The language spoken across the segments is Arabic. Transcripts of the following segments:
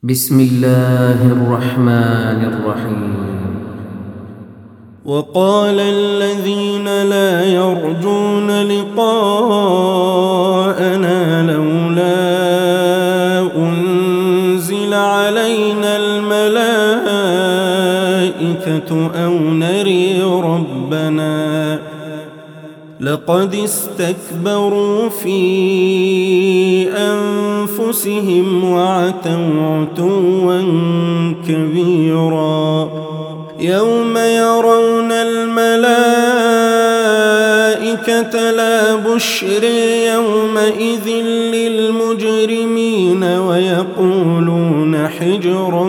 بسم الله الرحمن الرحيم. وقال الذين لا يرجون لقاءنا لولا أنزل علينا الملائكة أو نري ربنا لقد استكبروا في أنفسهم وعتوا عتوا كبيرا. يوم يرون الملائكة لا بشر يومئذ للمجرمين ويقولون حجرا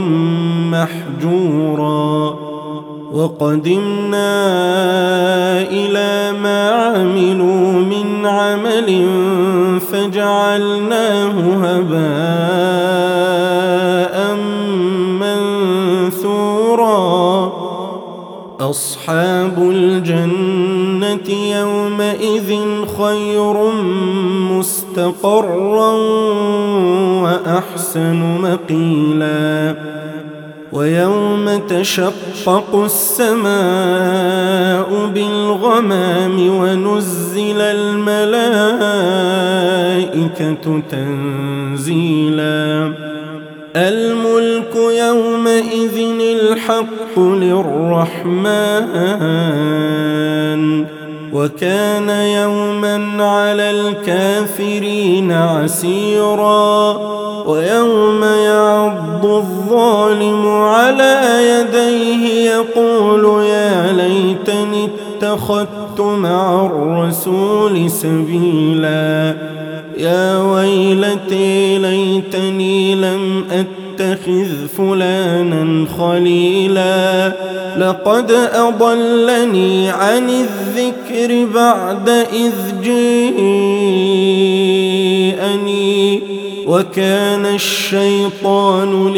محجورا. وقدمنا إلى ما عملوا من عمل فجعلناه هباء منثورا. أصحاب الجنة يومئذ خير مستقرا وأحسن مقيلا. ويوم تشقق السماء بالغمام ونزل الملائكة تنزيلا. الملك يومئذ الحق للرحمن وكان يوما على الكافرين عسيرا. ويوم يعض الظالم على يديه يقول يا ليتني اتخذت مع الرسول سبيلا. يا ويلتي ليتني لم أتخذ فلانا خليلا لقد أضلني عن الذكر بعد إذ جاءني وكان الشيطان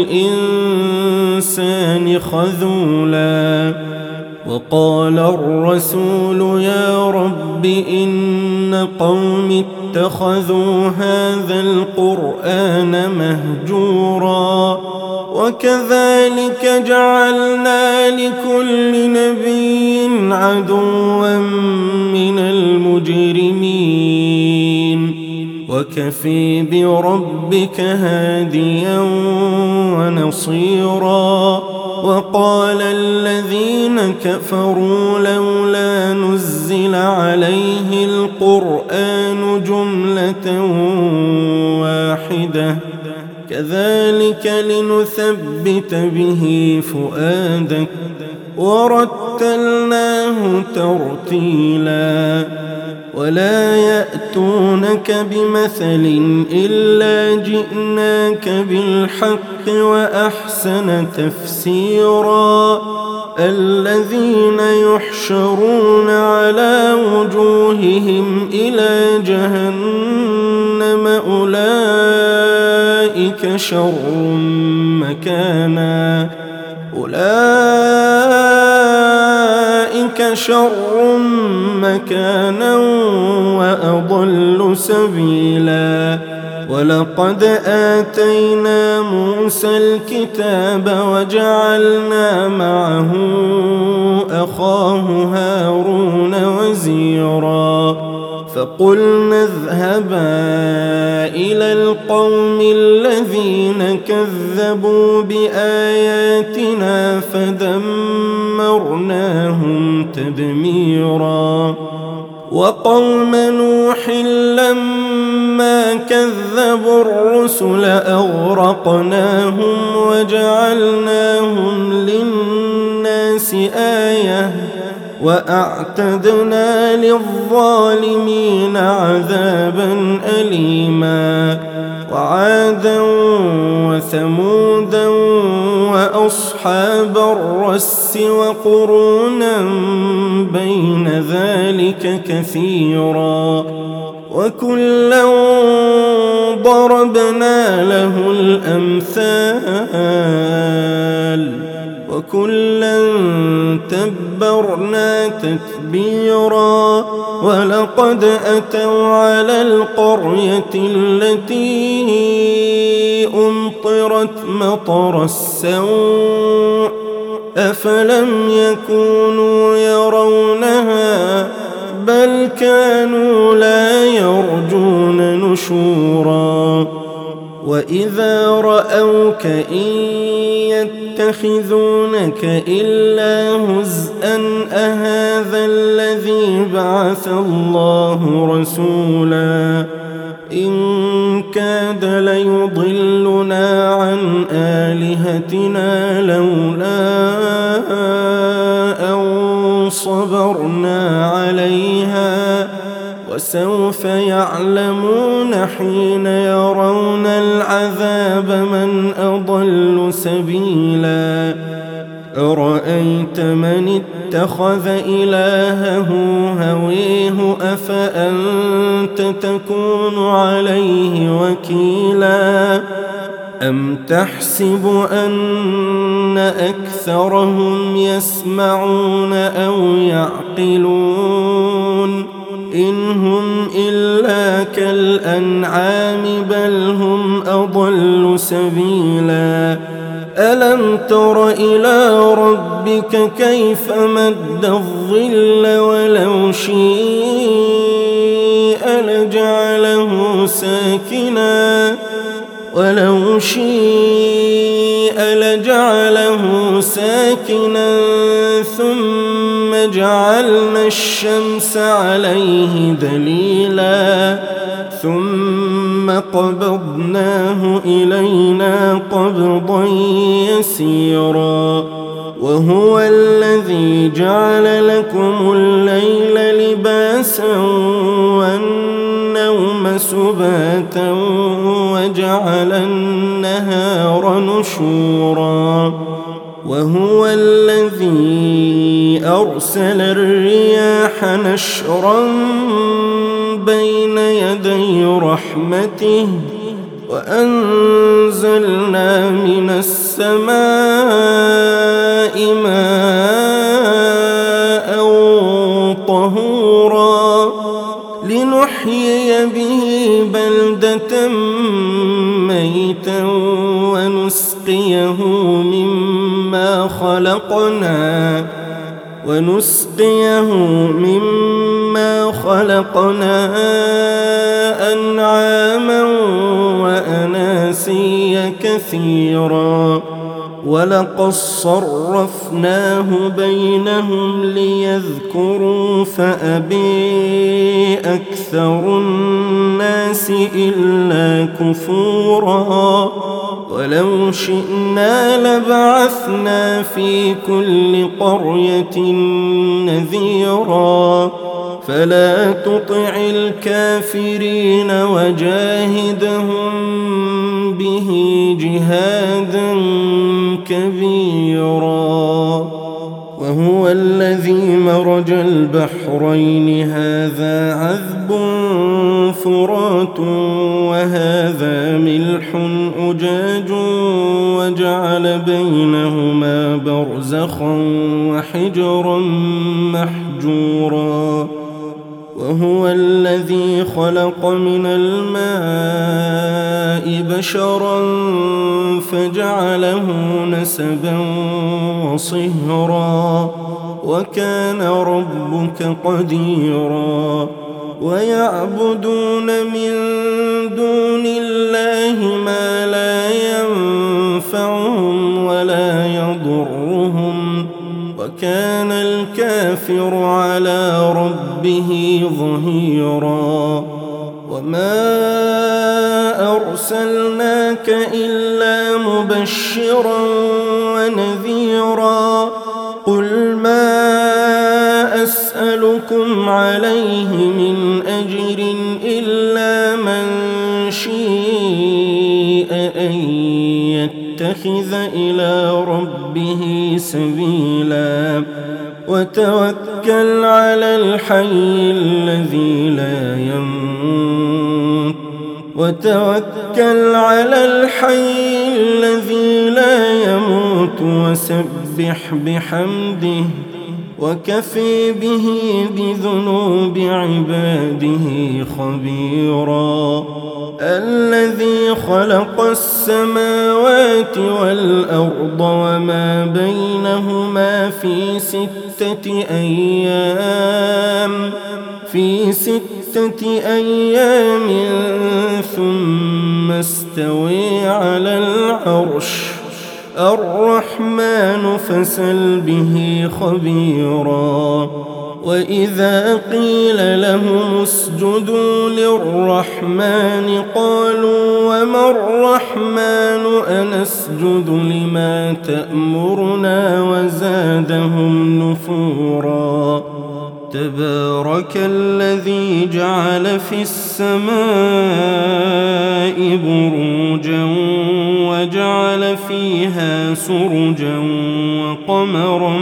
للإنسان خذولا. وقال الرسول يا رب إن قوم اتخذوا هذا القرآن مهجورا. وكذلك جعلنا لكل نبي عدوا من المجرمين وكفي بربك هاديا ونصيرا. وقال الذين كفروا لولا نزل عليه القرآن جملة واحدة كذلك لنثبت به فؤادك ورتلناه ترتيلا. ولا يأتونك بمثل إلا جئناك بالحق وأحسن تفسيرا. الذين يحشرون على وجوههم إلى جهنم أولئك شر مكانا وأضل سبيلا. ولقد آتينا موسى الكتاب وجعلنا معه أخاه هارون وزيرا. فقلنا اذهبا إلى القوم الذين كذبوا بآياتنا فدمرناهم تدميرا. وقوم نوح لما كذبوا الرسل أغرقناهم وجعلناهم للناس آية وأعتدنا للظالمين عذابا أليما. وعادا وثمودا وأصحاب الرس وقرونا بين ذلك كثيرا. وكلا ضربنا له الأمثال وكلا تبرنا تتبيرا. ولقد أتوا على القرية التي أمطرت مطر السوء أفلم يكونوا يرونها بل كانوا لا يرجون نشورا وإذا رأوك إن يتخذونك إلا هزءا أهذا الذي بعث الله رسولا إن كاد ليضلنا عن آلهتنا لولا أن صبرنا عليها وسوف يعلمون حين يرون العذاب من أضل سبيلا أرأيت من اتخذ إلهه هويه أفأنت تكون عليه وكيلا أم تحسب أن أكثرهم يسمعون أو يعقلون إن هم إلا كالأنعام بل هم أضل سبيلا ألم تر إلى ربك كيف مد الظل ولو شيء لجعله ساكنا ثم جعلنا الشمس عليه دليلا ثم قبضناه إلينا قبضا يسيرا وهو الذي جعل لكم الليل لباسا والنوم سباتا وجعل النهار نشورا وهو الذي أرسل الرياح نشرا بين يدي رحمته وأنزلنا من السماء ماء طهورا لنحيي به بلدة ميتا ونسقيه مما خلقنا أنعاما وأناسيا كثيرا ولقد صرفناه بينهم ليذكروا فأبي أكثر الناس إلا كفورا ولو شئنا لبعثنا في كل قرية نذيرا فلا تطع الكافرين وجاهدهم به جهادا كبيرا وهو الذي مرج البحرين هذا عذب فرات وهذا ملح أجاج وجعل بينهما برزخا وحجرا محجورا وهو الذي خلق من الماء بشرا فجعله نسبا وصهرا وكان ربك قديرا ويعبدون من دون الله ما لا ينفعهم ولا يضرهم وكان الكافر على ربه ظهيرا وما أرسلناك إلا مبشرا ونذيرا قل ما أسألكم عليه من أجر إلا من شيء أن يتخذ إلى ربه سبيلا وتوكل على الحي الذي لا يموت وسبح بحمده وكفي به بذنوب عباده خبيرا الذي خلق السماوات والأرض وما بينهما في 6 أيام ثم استوى على العرش الرحمن فاسأل به خبيرا وإذا قيل لهم اسجدوا للرحمن قالوا وما الرحمن أنسجد لما تأمرنا وزادهم نفورا تبارك الذي جعل في السماء بروجا وجعل فيها سرجا وقمرا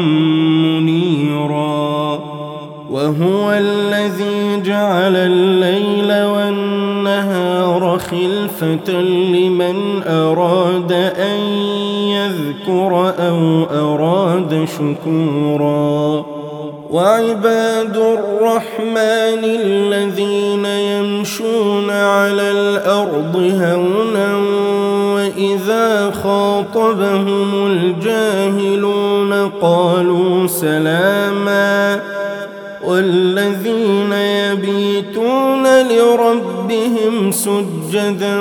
منيرا وهو الذي جعل الليل والنهار خلفة لمن أراد أن يذكر أو أراد شكورا وعباد الرحمن الذين يمشون على الأرض هونا وإذا خاطبهم الجاهلون قالوا سلاما والذين يبيتون لربهم سجدا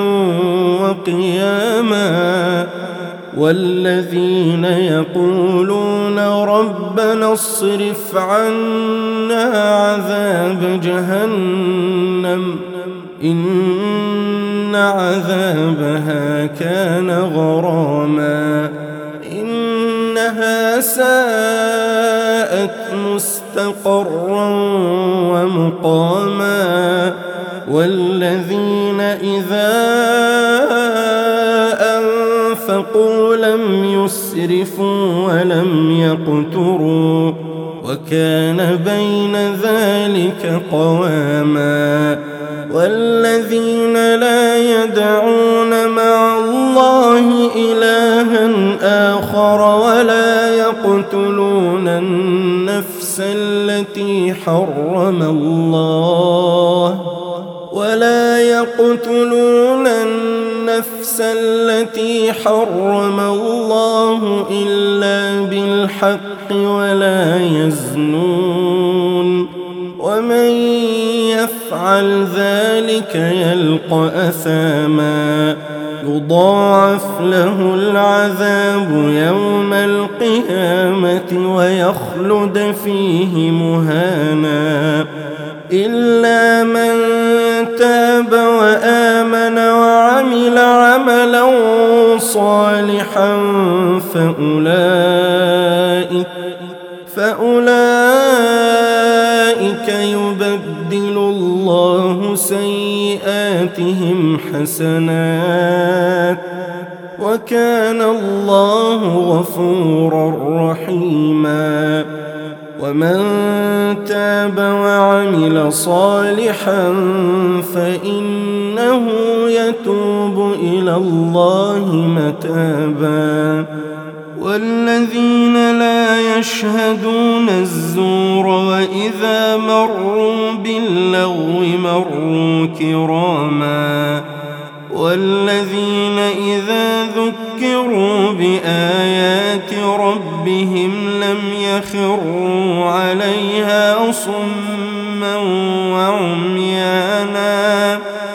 وقياما والذين يقولون ربنا اصرف عنا عذاب جهنم إن عذابها كان غراما إنها ساءت مستقرا ومقاما والذين إذا أنفقوا لم يسرفوا ولم يقتروا وكان بين ذلك قواما والذين لا يدعون مع الله إلها آخر ولا يقتلون النفس التي حرم الله إلا بالحق ولا يزنون ومن يفعل ذلك يلقى أثاما يضاعف له العذاب يوم القيامة ويخلد فيه مهانا إلا من تاب وآمن وعمل عملا صالحا فأولئك يبدل الله سيئاتهم حسنات وكان الله غفورا رحيما ومن تاب وعمل صالحا فإنه يتوب إلى الله متابا والذين لا يشهدون الزور وإذا مروا باللغو مروا كراما والذين إذا ذكروا بآيات ربهم لم يخروا عليها صما وعميانا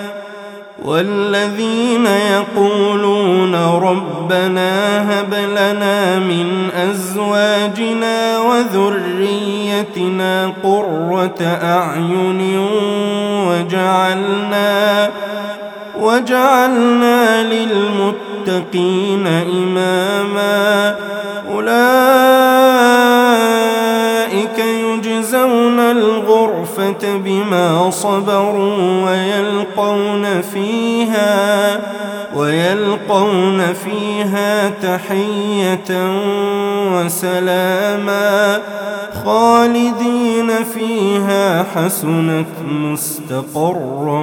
والذين يقولون ربنا هب لنا من أزواجنا وذريتنا قرة أعين وجعلنا للمتقين إماما أولئك يجزون الغرفة بما صبروا ويلقون فيها تحية وسلاما خالدين فيها حسنت مستقرا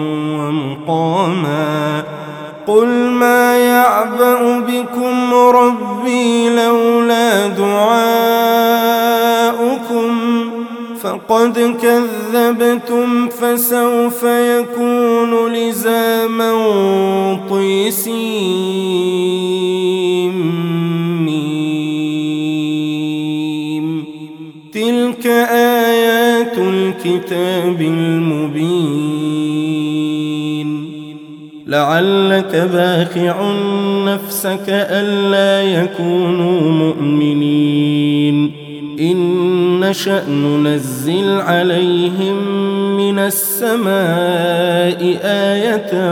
ومقاما قل ما يعبأ بكم ربي لولا دعاؤكم فقد كذبتم فسوف يكون لزاما طيسيم. تلك آيات الكتاب المبين. لعلك باخع نفسك ألا يكونوا مؤمنين إن نشأ ننزل عليهم من السماء آية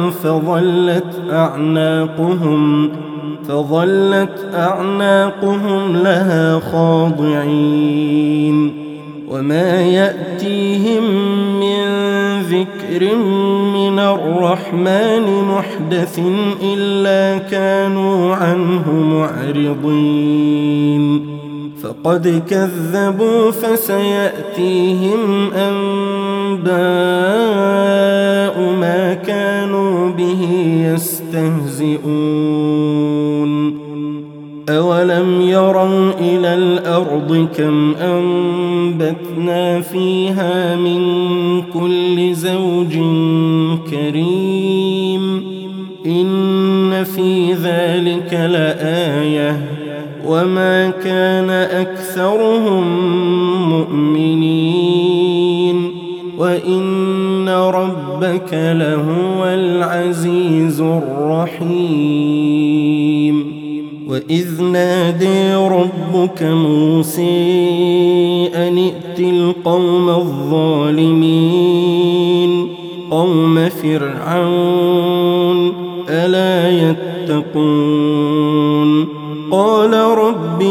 فظلت أعناقهم لها خاضعين. وما يأتيهم من ذكر من الرحمن محدث إلا كانوا عنه معرضين. فقد كذبوا فسيأتيهم أنباء ما كانوا به يستهزئون. أولم يروا إلى الأرض كم أنبتنا فيها من كل زوج كريم إن في ذلك لآية وما كان أكثرهم مؤمنين وإن ربك لهو العزيز الرحيم. وإذ نادى ربك موسى أن ائت القوم الظالمين قوم فرعون ألا يتقون. قال رب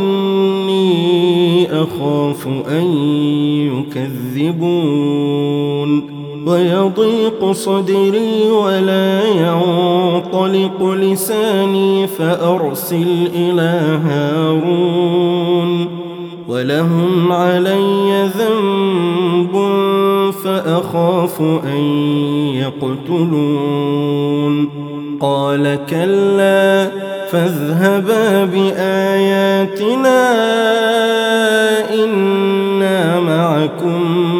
إني أخاف أن يكذبون ويضيق صدري ولا ينطلق لساني فأرسل إلى هارون ولهم علي ذنب فأخاف أن يقتلون. قال كلا فاذهبا بآياتنا إنا معكم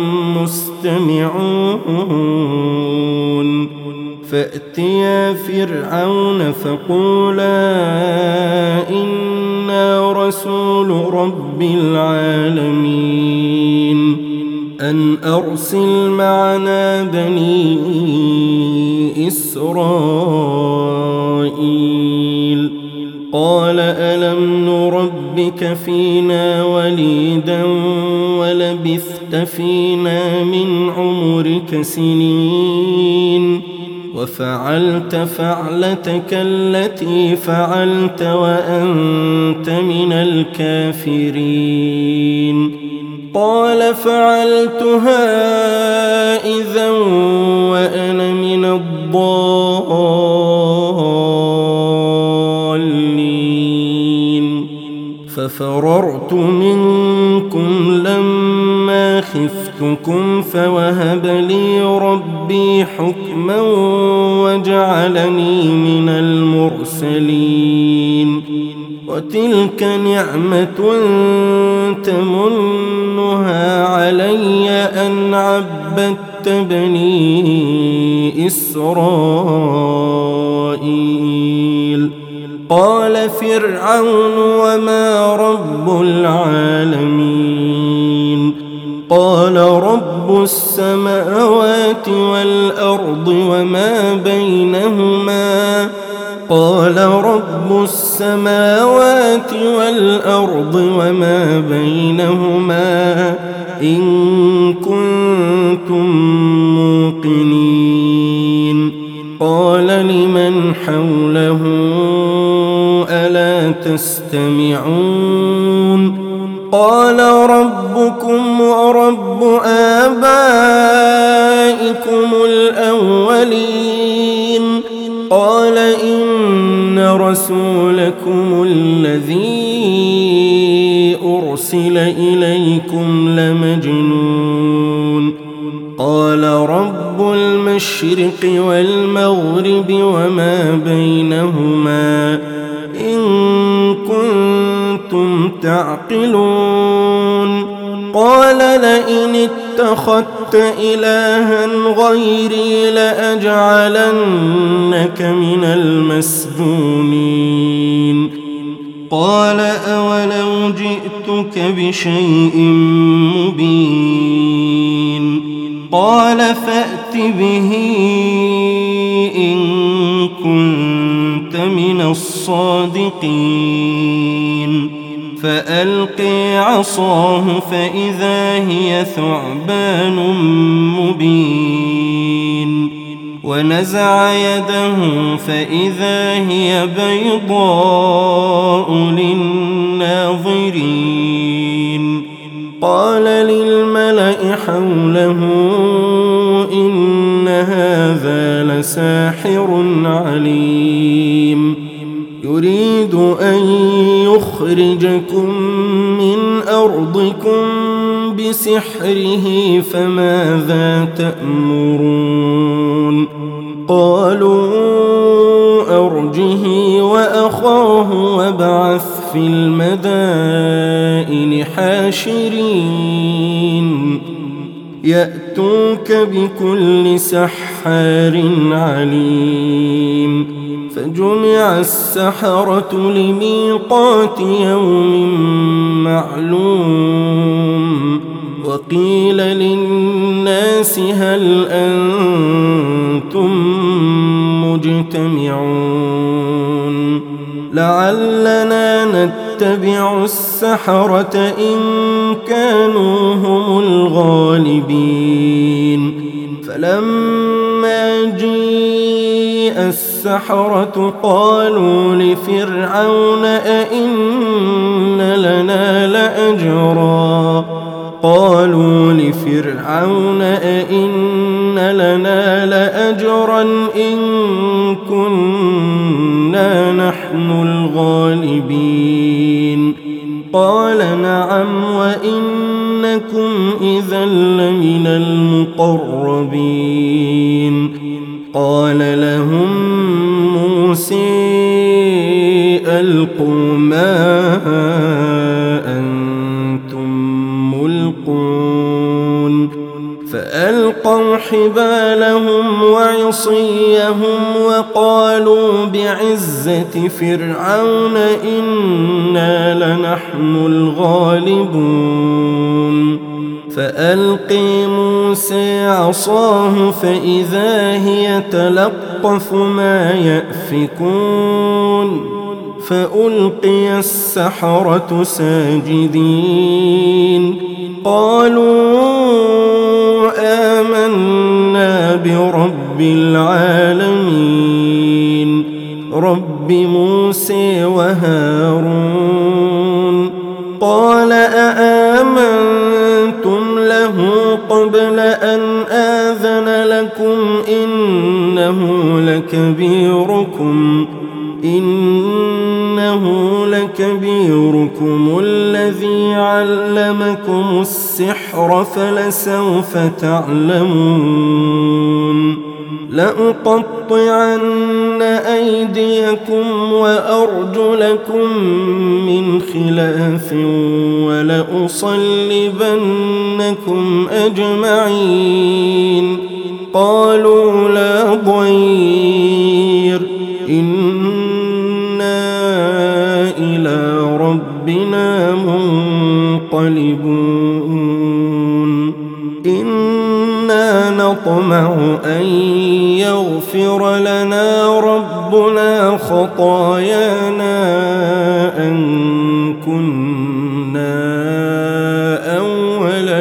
مستمعون. فأتيا فرعون فقولا إنا رسول رب العالمين أن أرسل معنا بني إسرائيل. قال ألم نربك فينا وليدا ولبثت فينا من عمرك سنين وفعلت فعلتك التي فعلت وأنت من الكافرين. قال فعلتها إذا وأنا من الضالين. ففررت منكم لما خفتكم فوهب لي ربي حكما وجعلني من المرسلين. وتلك نعمة تمنها علي أن عبدت بني إسرائيل. قال فرعون وما رب العالمين. قال رب السماوات والأرض وما بينهما. قال رب السماوات والأرض وما بينهما إن كنتم موقنين. قال لمن حوله ألا تستمعون. قال ربكم ورب آبائكم الأولين. قال إن رسولكم الذي أرسل إليكم لمجنون. قال رب المشرق والمغرب وما بينهما إن كنتم تعقلون. قال لئن اتخذت إلها غيري لأجعلنك من المسجونين قال أولو جئتك بشيء مبين قال فأت به إن كنت من الصادقين فألقي عصاه فإذا هي ثعبان مبين ونزع يده فإذا هي بيضاء للناظرين قال للملأ حوله إن هذا لساحر عليم يريد أن يخرجكم من أرضكم بسحره فماذا تأمرون قالوا أرجه وأخاه وابعث في المدائن حاشرين يأتوك بكل سحار عليم فجمع السحرة لميقات يوم معلوم وقيل للناس هل أنتم مجتمعون لعلنا نتبع السحرة إن كانوا هم الغالبين فلما جيء السحرة قالوا لفرعون أئن لنا لأجرا إن كنا نحن الغالبين قال نعم وإنكم إذا لمن المقربين قال لهم موسى ألقوا ما أنتم ملقون فألقوا حبالهم وعصيهم وقالوا بعزة فرعون إنا لنحن الغالبون فألقي موسى عصاه فإذا هي تلقف ما يأفكون فألقي السحرة ساجدين قالوا آمنا برب العالمين رب موسى وهارون قال أآمنتم له قبل أن آذن لكم إنه لكبيركم الذي علمكم السحر فلسوف تعلمون لأقطعن أيديكم وأرجلكم من خلاف ولأصلبنكم أجمعين قالوا لا ضير إنا إلى ربنا منقلبون إنا نطمع أن يغفر لنا ربنا خطايانا أن كنا أول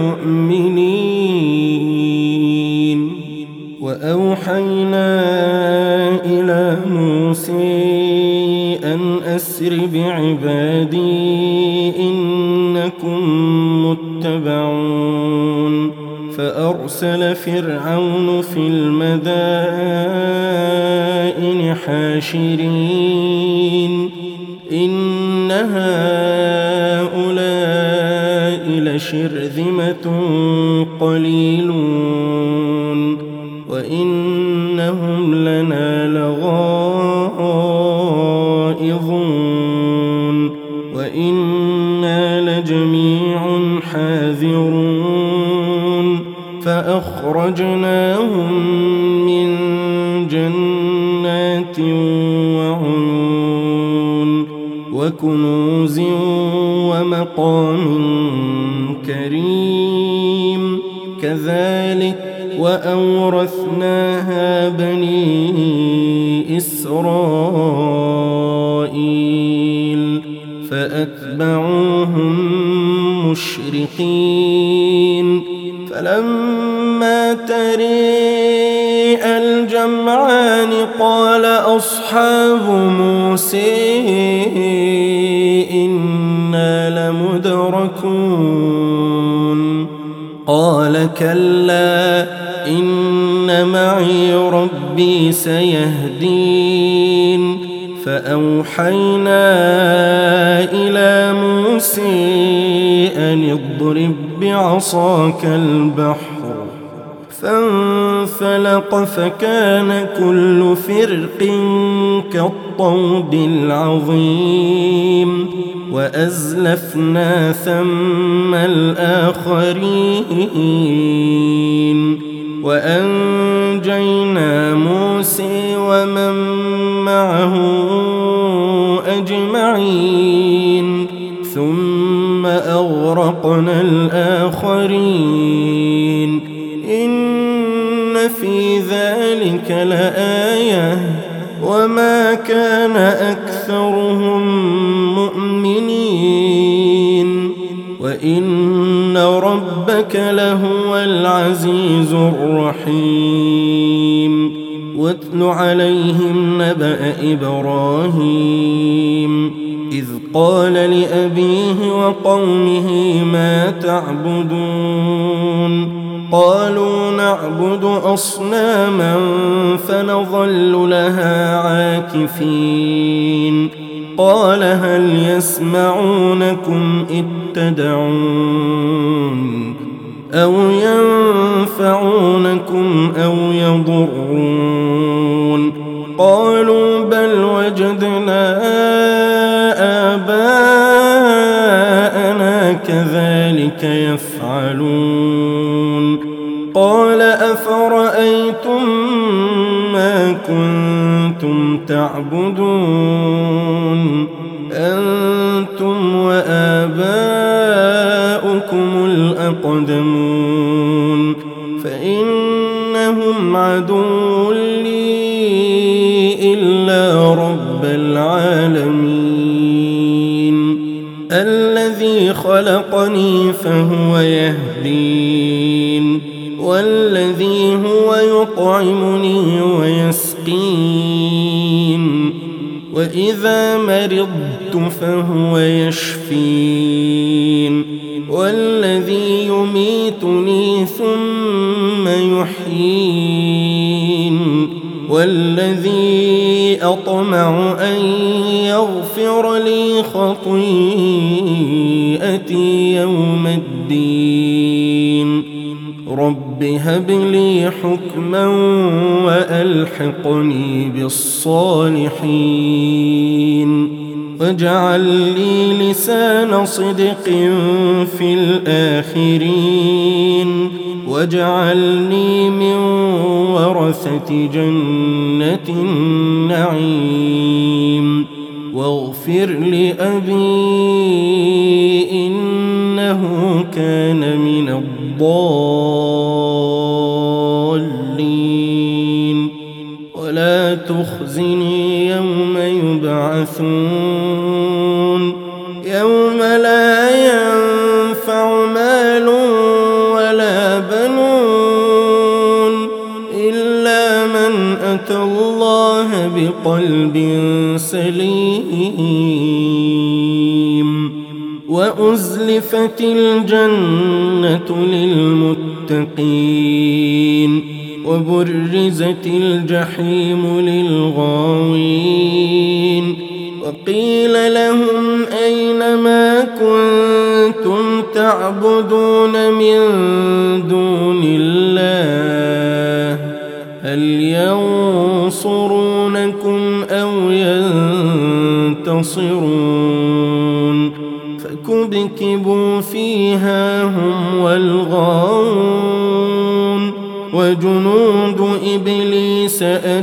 المؤمنين وأوحينا إلى موسى أن أسر بعبادي إنكم متبعون فأرسل فرعون في المدائن حاشرين إن هؤلاء لشرذمة قليلون وإنهم لنا لغائظون وإنا لجميع حاذرون فأخرجناهم من جنات وعيون وكنوز ومقام كريم كذلك وأورثناها بني إسرائيل فأتبعوهم مشرقين فلما تريءى الجمعان قال أصحاب موسى إنا لمدركون قال كلا إن معي ربي سيهدين فأوحينا إلى موسى أن اضرب بعصاك البحر فانفلق فكان كل فرق كالطود العظيم وأزلفنا ثم الآخرين وأنجينا موسى ومن معه أجمعين ثم أغرقنا الآخرين إن في ذلك لآية وما كان أكثرهم مؤمنين وإن ربك لهو العزيز الرحيم واتل عليهم نبأ إبراهيم إذ قال لأبيه وقومه ما تعبدون قالوا نعبد أصناما فنظل لها عاكفين قال هل يسمعونكم إذ تدعون أو ينفعونكم أو يضرون قالوا بل وجدنا آباءنا كذلك يفعلون قال أفرأيتم ما كنتم تعبدون أنتم وآباؤكم الأقدمون فإنهم عدو لي إلا رب العالمين الذي خلقني فهو يهدين والذي هو يطعمني ويسقين وإذا مرضت فهو يشفين والذي يميتني ثم يحيين والذي أطمع أن يغفر لي خطيئتي يوم الدين رب هب لي حكما وألحقني بالصالحين واجعل لي لسان صدق في الآخرين واجعلني من ورثة جنة النعيم واغفر لأبي إنه كان من الضالين ولا تخزني يوم يبعثون يوم لا ينفع مال ولا بنون إلا من أتى الله بقلب سليم وأزلفت الجنة للمتقين وبرزت الجحيم للغاوين وقيل لهم أين ما كنتم تعبدون من دون الله هل ينصرونكم أو ينتصرون فكبكبوا فيها هم والغاوون وجنود إبليس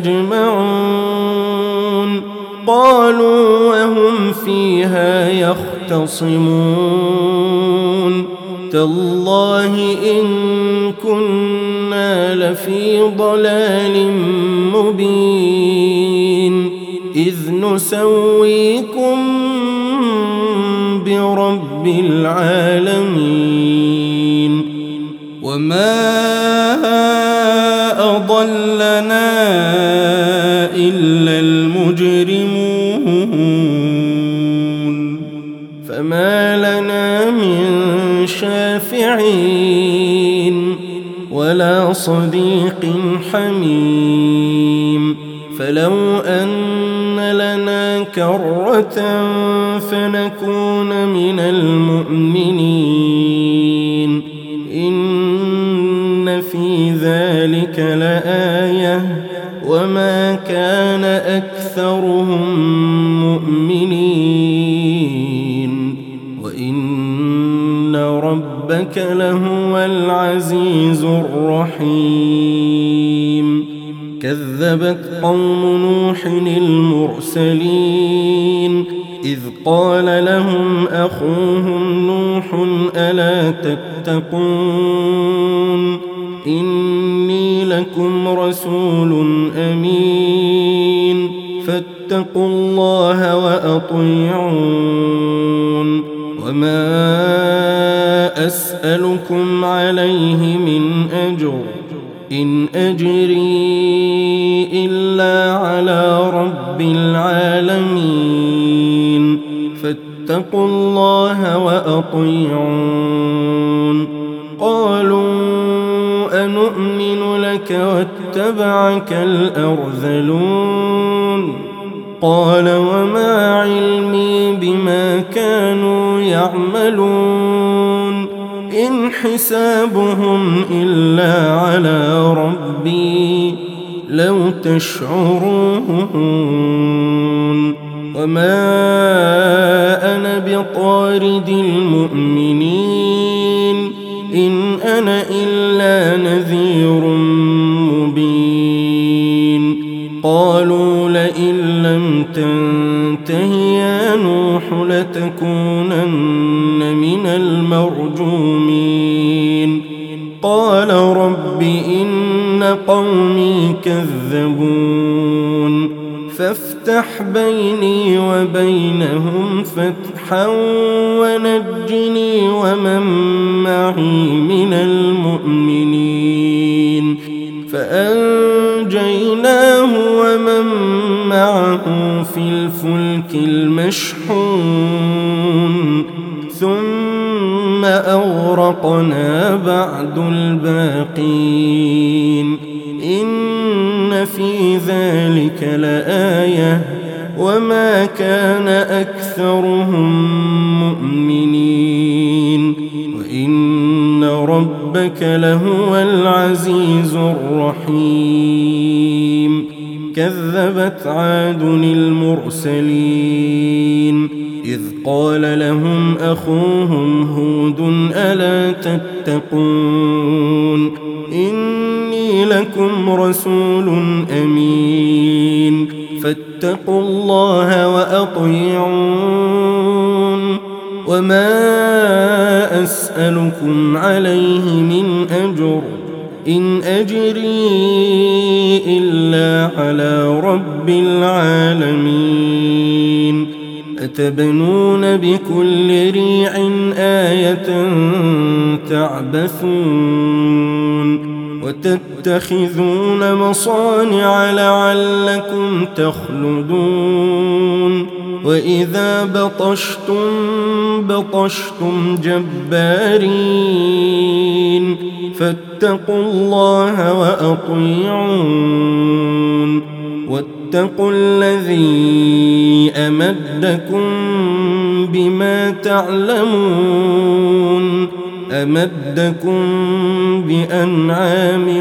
أجمعون قالوا وهم فيها يختصمون تالله إن كنا لفي ضلال مبين إذ نسويكم برب العالمين وما أضلنا إلا المجرمون فما لنا من شافعين ولا صديق حميم فلو أن لنا كرة فنكون من المؤمنين إن في ذلك لآية وما كان أكثرهم مؤمنين وإن ربك لهو العزيز الرحيم كذبت قوم نوح المرسلين إذ قال لهم أخوهم نوح ألا تتقون إني لكم رسول أمين فاتقوا الله وأطيعون وما أسألكم عليه من أجر إن أجري إلا على رب العالمين فاتقوا الله وأطيعون قالوا أنؤمن لك واتبعك الأرذلون قال وما علمي بما كانوا يعملون إن حسابهم إلا على ربي لو تشعرون وما أنا بطارد المؤمنين إن أنا إلا نذير مبين قالوا لئن لم تنته يا نوح لتكونن من المرجومين قال رب إن قومي كذبون فافتح بيني وبينهم فتحا ونجني ومن معي من المؤمنين فأنجيناه ومن معه في الفلك المشحون ثم أغرقنا بعد الباقين إن في ذلك لآية وما كان أكثرهم مؤمنين وإن ربك لهو العزيز الرحيم كذبت عاد المرسلين إذ قال لهم أخوهم هود ألا تتقون إني لكم رسول أمين فاتقوا الله وأطيعون وما أسألكم عليه من أجر إن أجري إلا على رب العالمين أتبنون بكل ريع آية تعبثون وتتخذون مصانع لعلكم تخلدون وإذا بطشتم بطشتم جبارين فاتقوا الله وأطيعون واتقوا الذي أمدكم بما تعلمون أمدكم بأنعام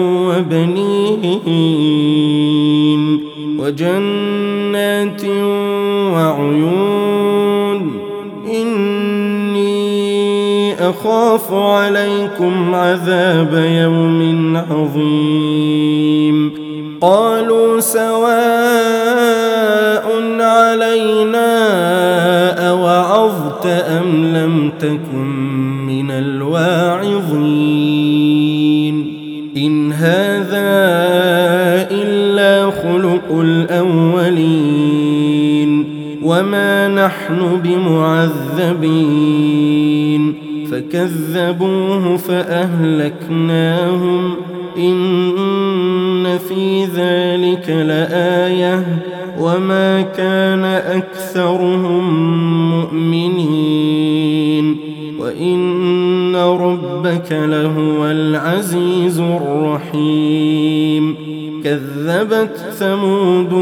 وبنين وجنات وعيون إني أخاف عليكم عذاب يوم عظيم قالوا سواء علينا أوعظت أم لم تكن من الواعظين إن هذا إلا خلق الأولين وما نحن بمعذبين فكذبوه فأهلكناهم إن في ذلك لآية وما كان أكثرهم مؤمنين وإن ربك لهو العزيز الرحيم كذبت ثمود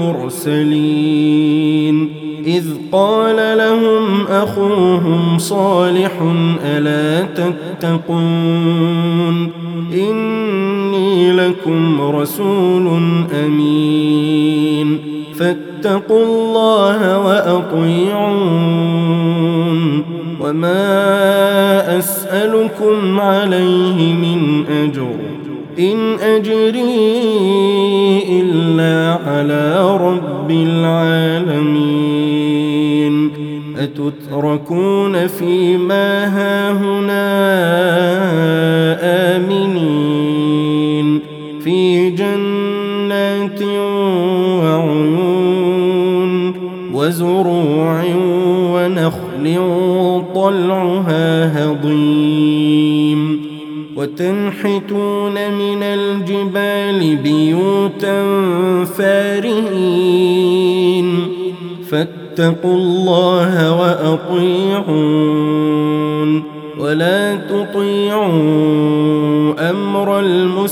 المرسلين إذ قال لهم أخوهم صالح ألا تتقون إني لكم رسول أمين فاتقوا الله وأطيعون وما أسألكم عليه من أجر إن أجري إلا على رب العالمين أتتركون فيما هاهنا آمنين في جنات وعيون وزروع ونخل طلعها هضيم وتنحتون من الجبال بيوتا فارهين فاتقوا الله وأطيعون ولا تطيعوا أمر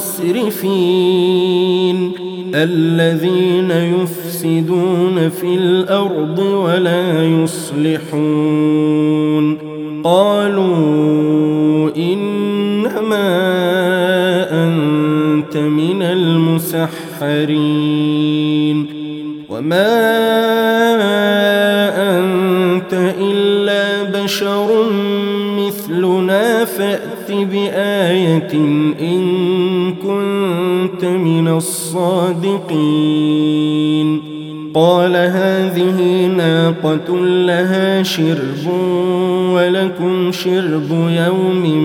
المسرفين الذين يفسدون في الأرض ولا يصلحون قالوا إنما أنت من المسحرين وما أنت إلا بشر مثلنا فأت بآية إن كنت من الصادقين قال هذه ناقة لها شرب ولكم شرب يوم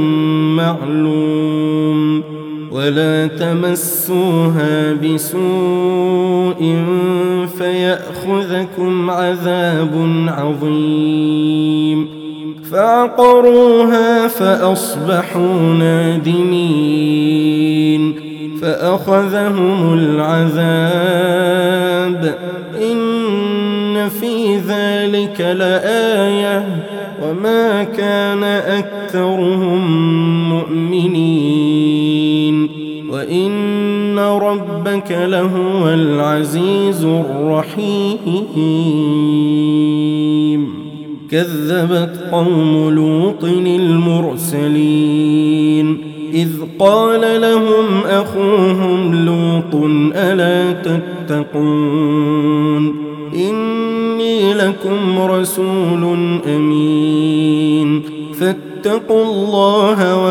معلوم ولا تمسوها بسوء فيأخذكم عذاب عظيم فعقروها فأصبحوا نادمين فأخذهم العذاب إن في ذلك لآية وما كان أكثرهم مؤمنين وإن ربك لهو العزيز الرحيم كذبت قوم لوط المرسلين إذ قال لهم أخوهم لوط ألا تتقون إني لكم رسول أمين فاتقوا الله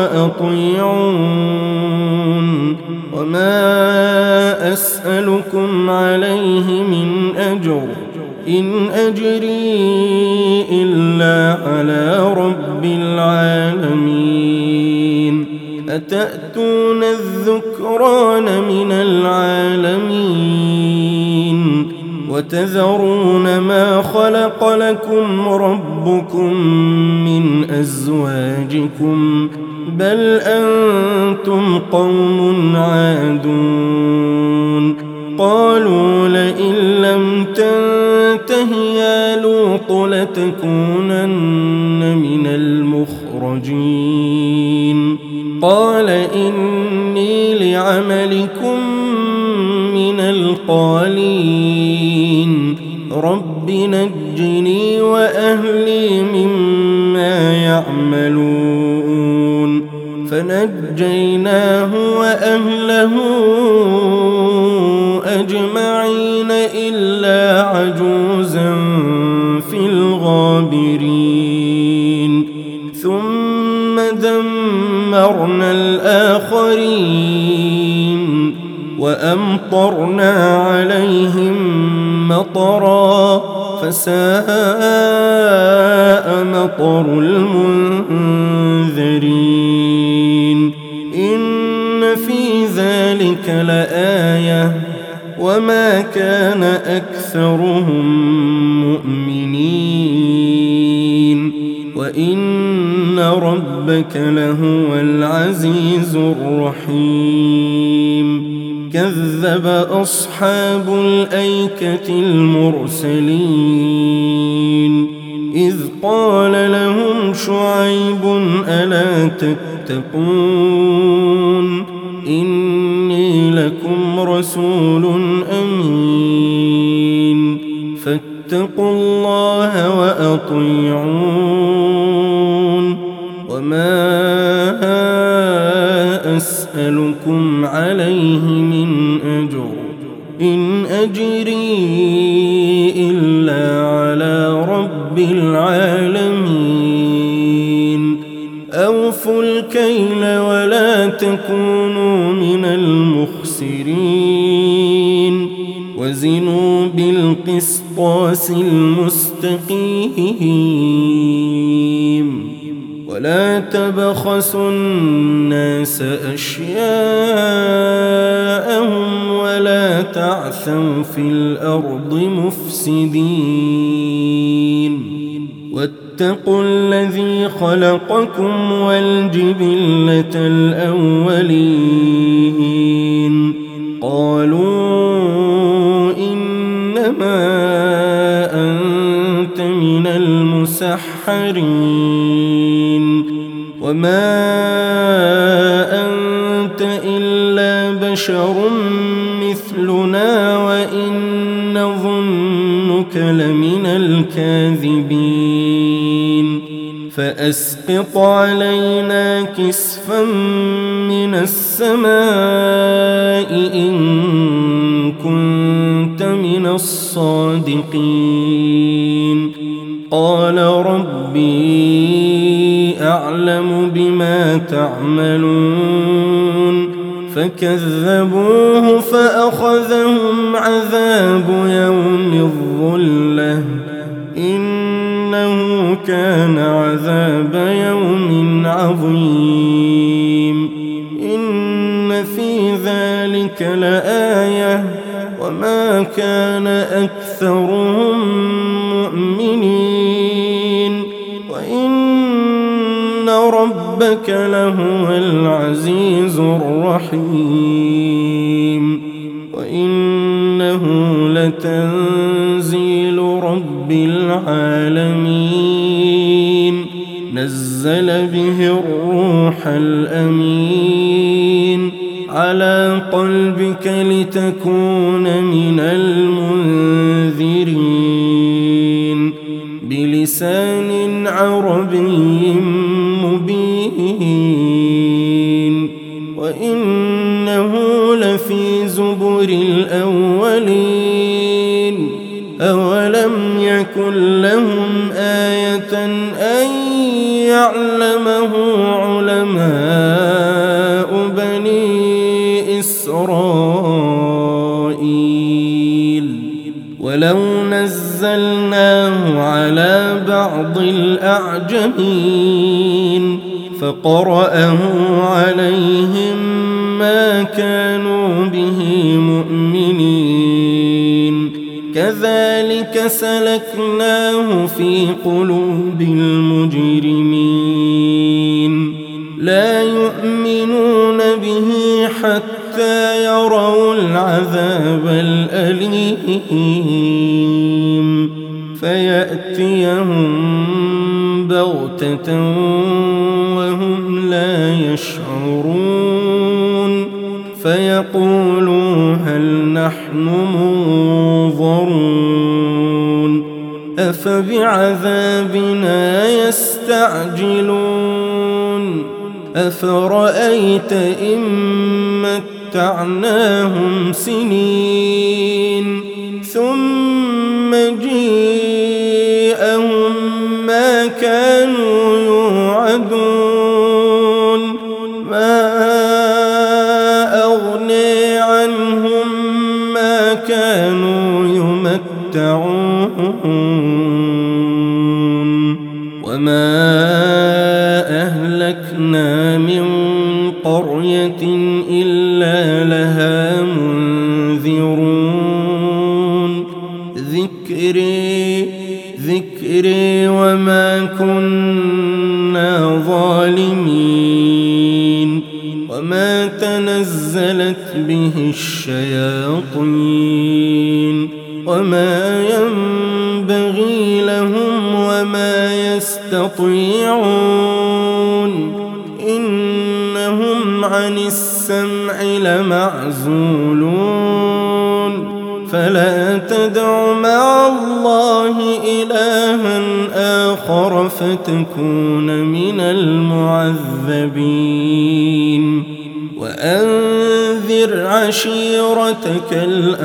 وأطيعون وما أسألكم عليه من أجر إن أجري إلا على رب العالمين أتأتون الذكران من العالمين وتذرون ما خلق لكم ربكم من أزواجكم بل أنتم قوم عادون قالوا لئن لم تنته يا لوط لتكونن من المخرجين قال إني لعملكم من القالين رب نجني وأهلي مما يعملون فنجيناه وأهله أجمعين إلا عجوزا في الغابرين ثم ودمرنا الآخرين وأمطرنا عليهم مطرا فساء مطر المنذرين إن في ذلك لآية وما كان أكثرهم مؤمنين وإن ربك لهو العزيز الرحيم كذب أصحاب الأيكة المرسلين إذ قال لهم شعيب ألا تتقون إني لكم رسول أمين فاتقوا الله وأطيعون وما أسألكم عليه من أجر إن أجري إلا على رب العالمين أوفوا الكيل ولا تكونوا من المخسرين وزنوا بالقسطاس المستقيم ولا تبخسوا الناس أشياءهم ولا تعثوا في الأرض مفسدين واتقوا الذي خلقكم والجبلة الأولين قالوا إنما أنت من المسحرين وما أنت إلا بشر مثلنا وإن نظنك لمن الكاذبين فأسقط علينا كسفا من السماء إن كنت من الصادقين قال ربي أعلم بما تعملون فكذبوه فأخذهم عذاب يوم الظلة إنه كان عذاب يوم عظيم إن في ذلك لآية وما كان أكثرهم مؤمنين وإن ربك لهو العزيز الرحيم وإنه لتنزيل رب العالمين نزل به الروح الأمين على قلبك لتكون من المنذرين بلسان عربي مبين وإنه لفي زبر الأولين أولم يكن لهم آية أن يعلمه علماء بني إسرائيل ولو نزلناه على بعض الأعجمين فقرأه عليهم ما كانوا به مؤمنين كذلك سلكناه في قلوب المجرمين لا يؤمنون به حتى يروا العذاب الأليم فيأتيهم بغتة وهم لا يشعرون فيقولوا هل نحن منظرون أفبعذابنا يستعجلون أفرأيت إن متعناهم سنين ثم جيءهم ما كانوا يوعدون ما وما أهلكنا من قرية إلا لها منذرون ذكري وما كنا ظالمين وما تنزلت به الشياطين وما ينبغي لهم وما يستطيعون إنهم عن السمع لمعزولون فلا تدع مع الله إلها آخر فتكون من المعذبين وأنذر عشيرتك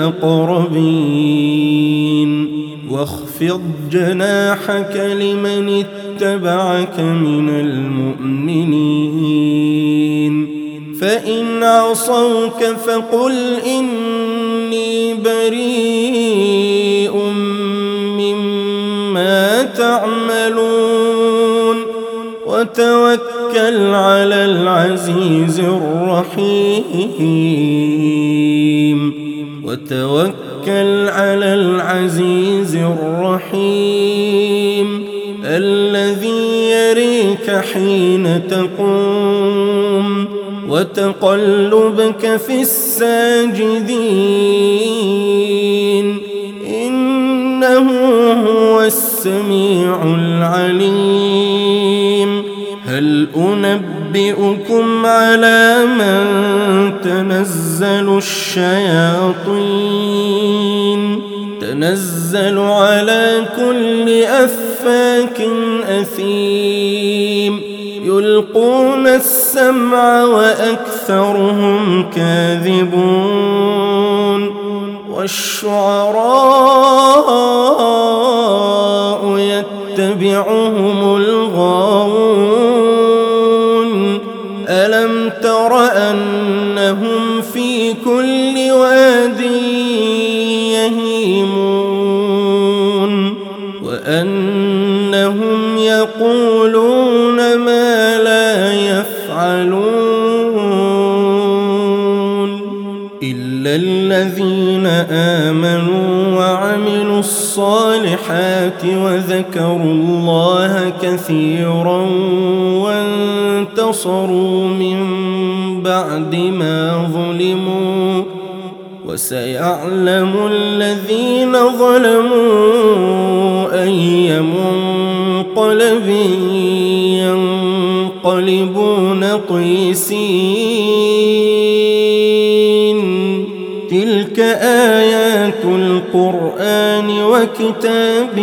الأقربين واخفض جناحك لمن اتبعك من المؤمنين فإن عصوك فقل إني بريء مما تعملون وتوكل على العزيز الرحيم الذي يريك حين تقوم وتقلبك في الساجدين إنه هو السميع العليم هل أنبئكم على من تنزل الشياطين تنزل على كل أفاك أثيم يلقون السمع وأكثرهم كاذبون والشعراء يتبعهم الغاوون ألم تر أنهم في كل واد يهيمون وأنهم يقولون ما لا يفعلون إلا الذين آمنوا وعملوا الصالحات وذكروا الله كثيرا وانتصروا من بعد ما ظلموا وسيعلم الذين ظلموا أي منقلب ينقلبون طيسين تلك آيات القرآن وكتاب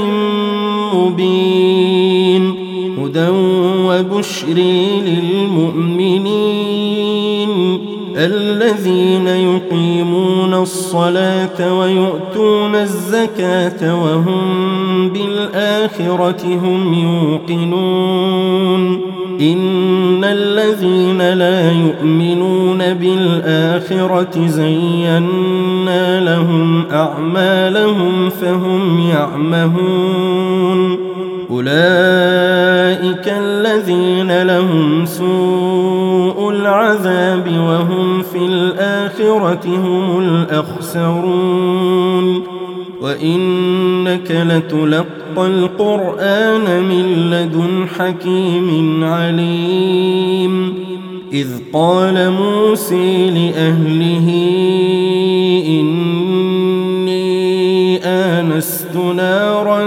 مبين هدى وبشر للمؤمنين الذين يقيمون الصلاة ويؤتون الزكاة وهم بالآخرة هم يوقنون إن الذين لا يؤمنون بالآخرة زينا لهم أعمالهم فهم يعمهون أولئك الذين لهم سوء العذاب وهم في الآخرة هم الأخسرون وإنك لتلقى القرآن من لدن حكيم عليم إذ قال موسى لأهله إني آنست نارا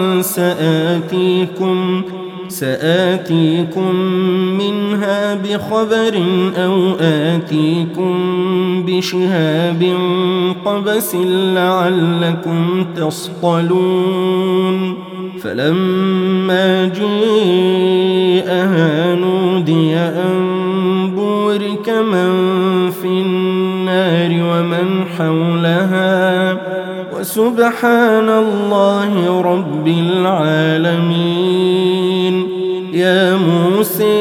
سآتيكم منها بخبر أو آتيكم بشهاب قبس لعلكم تصطلون فلما جاءها نودي أن بورك من في النار ومن حولها وسبحان الله رب العالمين يا موسى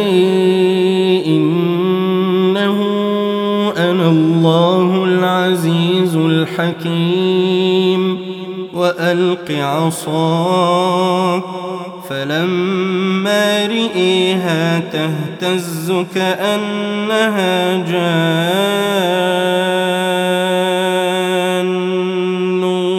إنه أنا الله العزيز الحكيم وألق عصاك فلما رئيها تهتز كأنها جان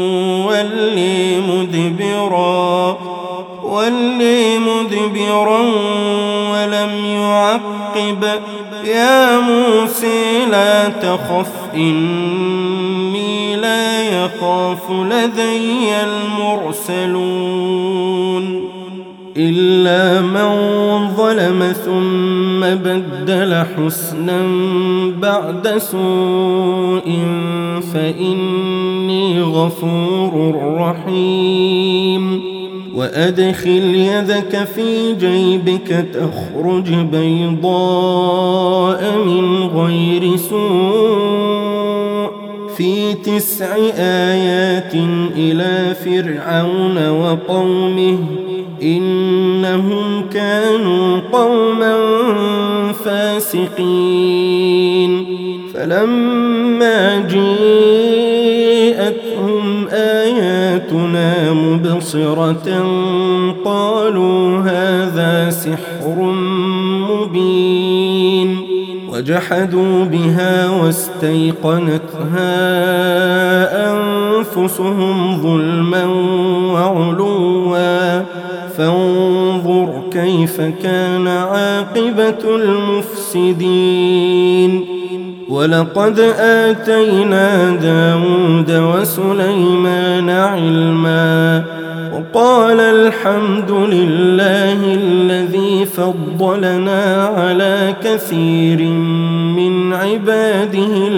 ولي مدبرا ولم يعقب يا موسى لا تخف إني لا يخاف لدي المرسلون إلا من ظلم ثم بدل حسنا بعد سوء فإني غفور رحيم وأدخل يدك في جيبك تخرج بيضاء من غير سوء في 9 آيات إلى فرعون وقومه إنهم كانوا قوما فاسقين فلما جاءتهم آياتنا مبصرة قالوا هذا سحر مبين وجحدوا بها واستيقنتها أنفسهم ظلما وعلوا فانظر كيف كان عاقبة المفسدين ولقد آتينا داود وسليمان علما وقال الحمد لله الذي فضلنا على كثير من عباده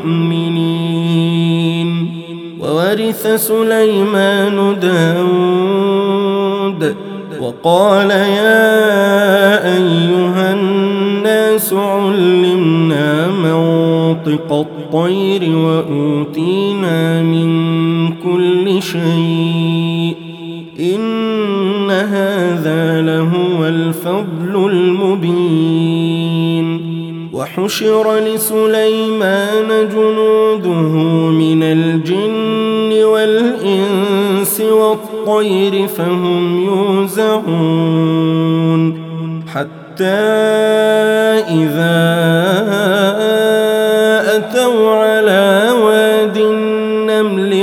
المؤمنين وورث سليمان داود وقال يا أيها الناس علمنا منطق الطير وأوتينا من كل شيء إن هذا لهو الفضل المبين وحشر لسليمان جنوده من الجن والإنس والطير فهم يوزعون حتى إذا أتوا على واد النمل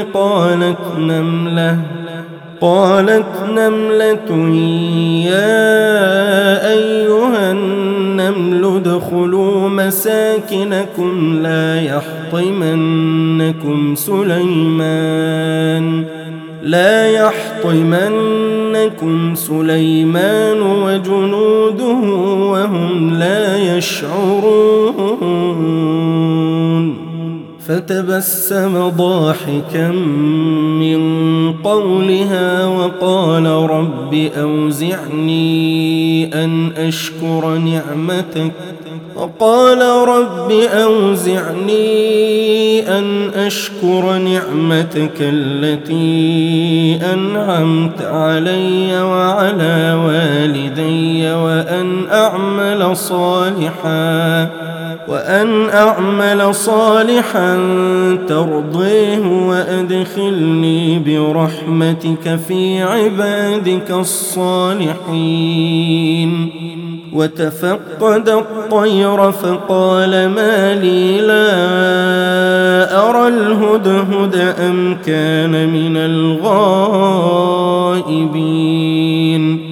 قالت نملة يا أيها النمل ادخلوا مساكنكم لا يحطمنكم سليمان وجنوده وهم لا يشعرون فتبسم ضاحكا من قولها وقال رب أوزعني أن أشكر نعمتك التي أنعمت علي وعلى والدي وأن أعمل صالحا ترضيه وأدخلني برحمتك في عبادك الصالحين وتفقد الطير فقال ما لي لا أرى الهدهد أم كان من الغائبين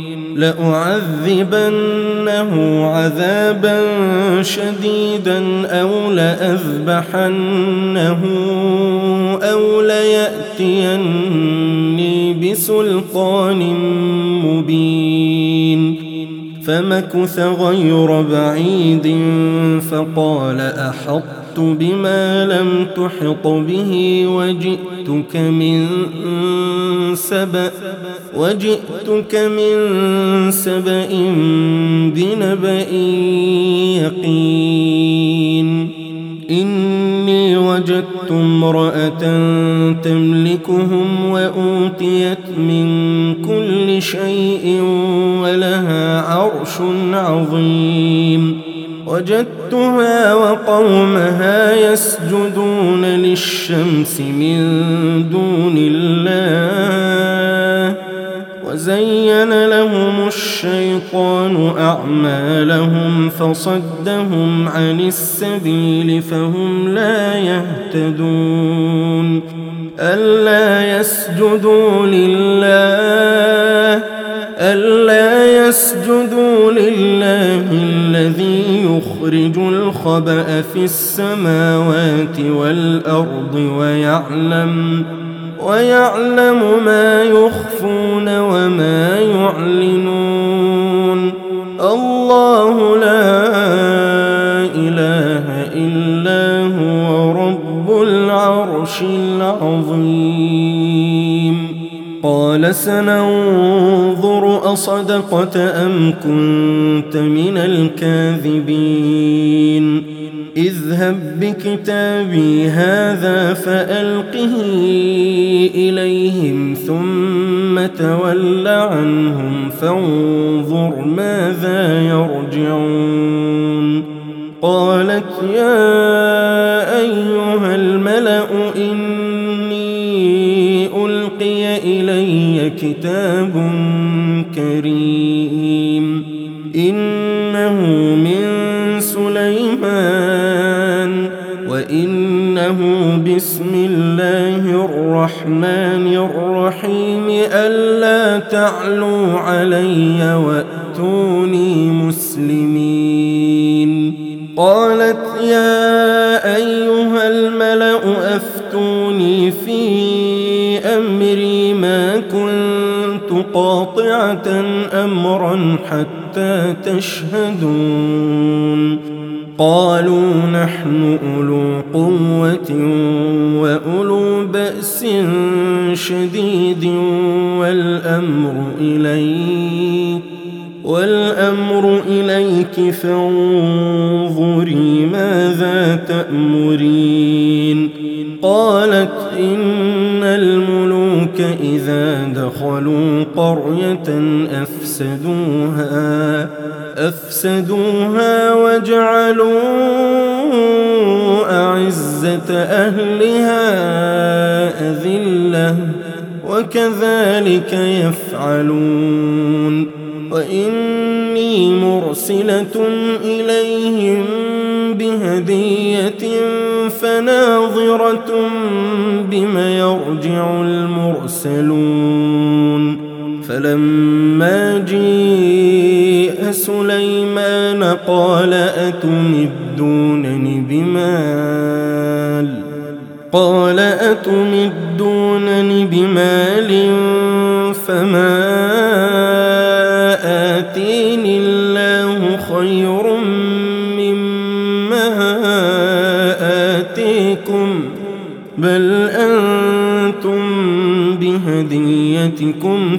لأعذبنه عذابا شديدا أو لأذبحنه أو ليأتيني بسلطان مبين فمكث غير بعيد فقال أحطت بما لم تحط به وجئتك من سبأ بنبأ يقين إني وجدت امرأة تملكهم وأوتيت من كل شيء ولها عرش عظيم وجدتها وقومها يسجدون للشمس من دون الله وزين لهم الشيطان أعمالهم فصدهم عن السبيل فهم لا يهتدون ألا يسجدوا لله الذي يخرج الخبأ في السماوات والأرض ويعلم ما يخفون وما يعلنون الله لا إله إلا هو رب العرش العظيم قال سننظر أصدقت أم كنت من الكاذبين اذهب بكتابي هذا فألقه إليهم ثم تول عنهم فانظر ماذا يرجعون قالت يا أيها الملأ إني ألقي إلي كتاب كريم إنه من سليمان وإنه بسم الله الرحمن الرحيم ألا تعلوا علي وأتوني مسلمين قالت يا أيها الملأ أفتوني في أمري ما كنت قاطعة أمرا حتى تشهدون قالوا نحن أولو قوة وأولو بأس شديد والأمر إليك فانظري ماذا تأمرين قالت إن الملوك إذا دخلوا قرية أفسدوها وجعلوا أعزة أهلها أذلة وكذلك يفعلون وإني مرسلة إليهم بهدية فناظرة بما يرجع المرسلون فلما جيء سليمان قال أتمدونني بمال فما آتيني الله خير مما آتيكم بل أنتم بهديتكم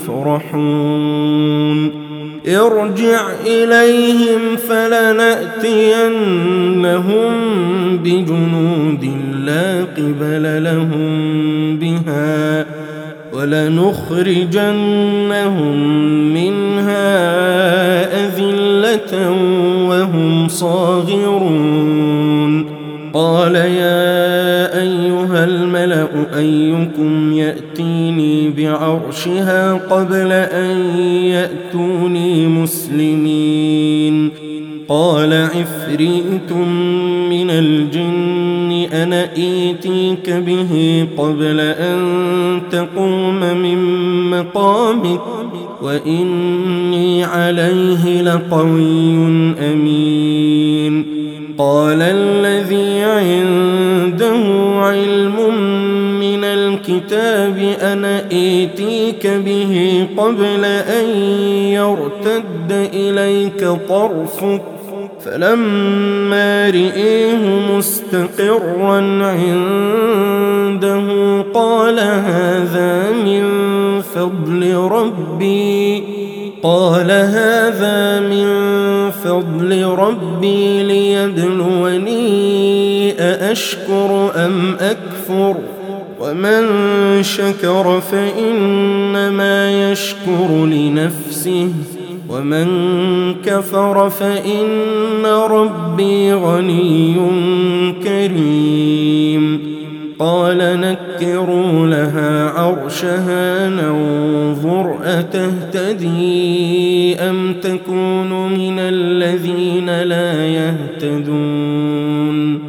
تفرحون ارجع إليهم فلنأتينهم بجنود لا قبل لهم بها ولنخرجنهم منها أذلة وهم صاغرون قال يا أيها الملأ أيكم يأتيني بعرشها قبل أن يأتوني مسلمين قال عفريت من الجن أنا آتيك به قبل أن تقوم من مقامك وإني عليه لقوي أمين قال الذي عنده علم من الكتاب أنا آتيك به قبل أن يرتد إليك طرفك فلما رئيه مستقرا عنده قال هذا من فضل ربي ليبلوني أأشكر أم أكفر ومن شكر فإنما يشكر لنفسه ومن كفر فإن ربي غني كريم قال نكروا لها عرشها ننظر أتهتدي أم تكون من الذين لا يهتدون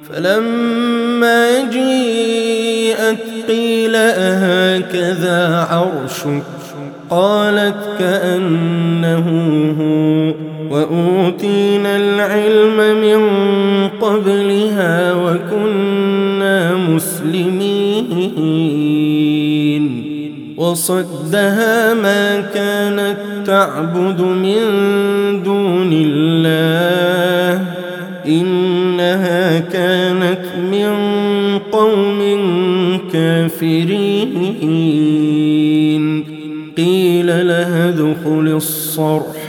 فلما جيءت قيل أهكذا عرشك قالت كأنه هو وأوتينا العلم من قبلها وكنا مسلمين وصدها ما كانت تعبد من دون الله إنها كانت من قوم كافرين قيل لها ادخل الصرح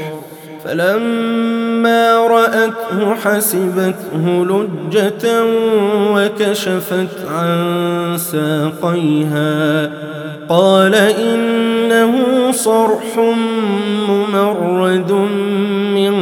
فلما رأته حسبته لجة وكشفت عن ساقيها قال إنه صرح ممرد من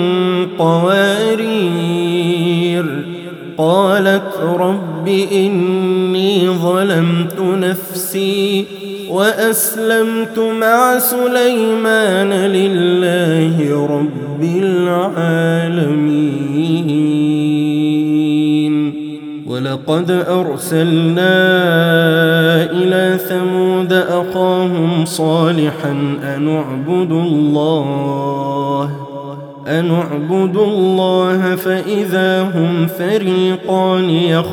قوارير قالت رب إني ظلمت نفسي وأسلمت مع سليمان لله رب العالمين ولقد أرسلنا إلى ثمود أخاهم صالحا أن اعبدوا الله فإذا هم فريقان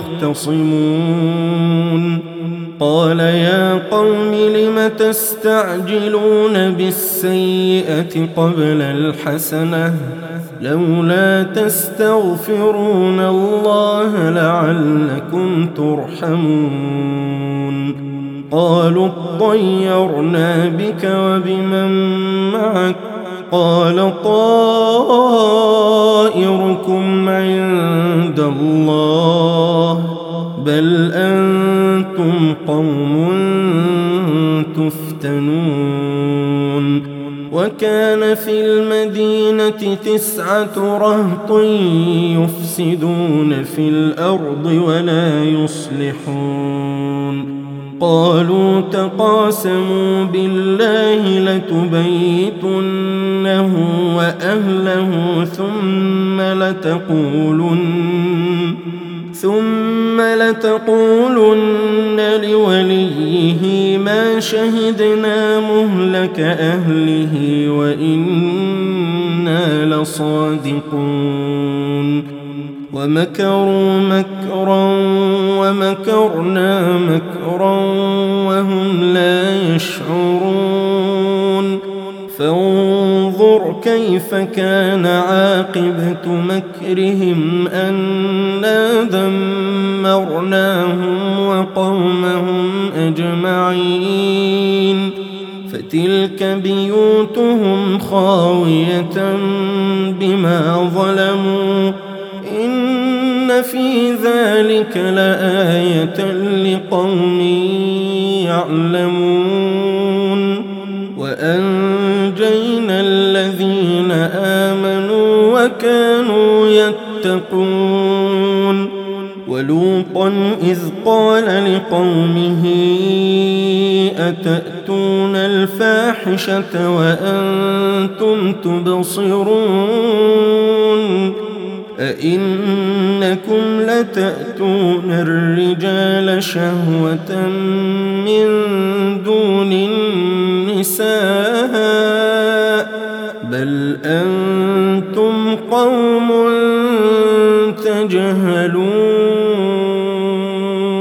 يختصمون قال يا قوم لم تستعجلون بالسيئة قبل الحسنة لولا تستغفرون الله لعلكم ترحمون قالوا اطيرنا بك وبمن معك قال طائركم عند الله بل أنتم قوم تفتنون وكان في المدينة 9 رهط يفسدون في الأرض ولا يصلحون قالوا تقاسموا بالله لتبيتنه وأهله ثم لتقولن لوليه ما شهدنا مهلك أهله وإنا لصادقون ومكروا مكرا ومكرنا مكرا وهم لا يشعرون فانظر كيف كان عاقبة مكرهم أنا دمرناهم وقومهم أجمعين فتلك بيوتهم خاوية بما ظلموا إن في ذلك لآية لقوم يعلمون وأنجينا الذين آمنوا وكانوا يتقون ولوطا إذ قال لقومه أتأتون الفاحشة وأنتم تبصرون أئنكم لتأتون الرجال شهوة من دون النساء بل أنتم قوم تجهلون